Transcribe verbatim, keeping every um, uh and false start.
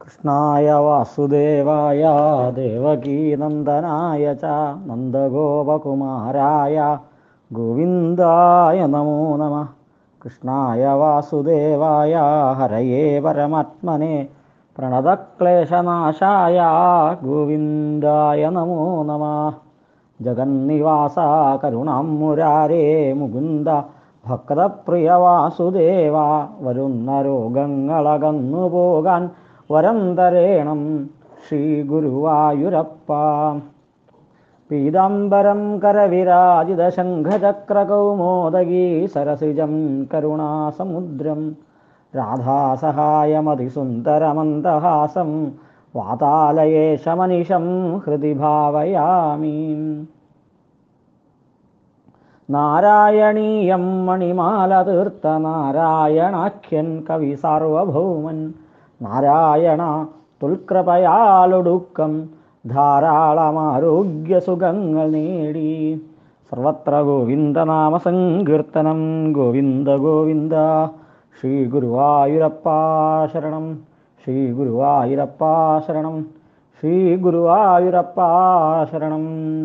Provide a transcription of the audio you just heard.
കൃഷ്ണായ വാസുദേവായ ദേവകീനന്ദനായ ച നന്ദഗോപകുമാരായ ഗോവിന്ദായ നമോ നമഃ. കൃഷ്ണായ വാസുദേവായ ഹരയേ പരമാത്മനെ പ്രണതക്ലേശനാശായ ഗോവിന്ദായ നമോ നമഃ. ജഗന്നിവാസ കരുണാം മുരാരേ മുകുന്ദ ഭക്തപ്രിയ വാസുദേവ, വരുന്ന രോഗങ്ങളകന്നു പോകാൻ വരം തരേണം ശ്രീ ഗുരുവായൂരപ്പ. പീതാംബരം കരവിരാജിത ശംഖചക്രകൗമോദഗീ സരസിജം കരുണാസമുദ്രം രാധാസഹായമതിസുന്ദരമന്ദഹാസം വാതാലയേശമനിശം ഹൃദി ഭാവയാമി. നാരായണീയം മണിമാലതീർത്ത നാരായണാഖ്യൻ കവി സാർവഭൗമൻ, നാരായണ തുൽകൃപയാലൊടുക്കം ധാരാളമാരോഗ്യസുഖങ്ങൾ നേടി. സർവത്ര ഗോവിന്ദനാമ സങ്കീർത്തനം, ഗോവിന്ദ ഗോവിന്ദ. ശ്രീ ഗുരുവായൂരപ്പ ശരണം, ശ്രീ ഗുരുവായൂരപ്പ ശരണം, ശ്രീ ഗുരുവായൂരപ്പ ശരണം.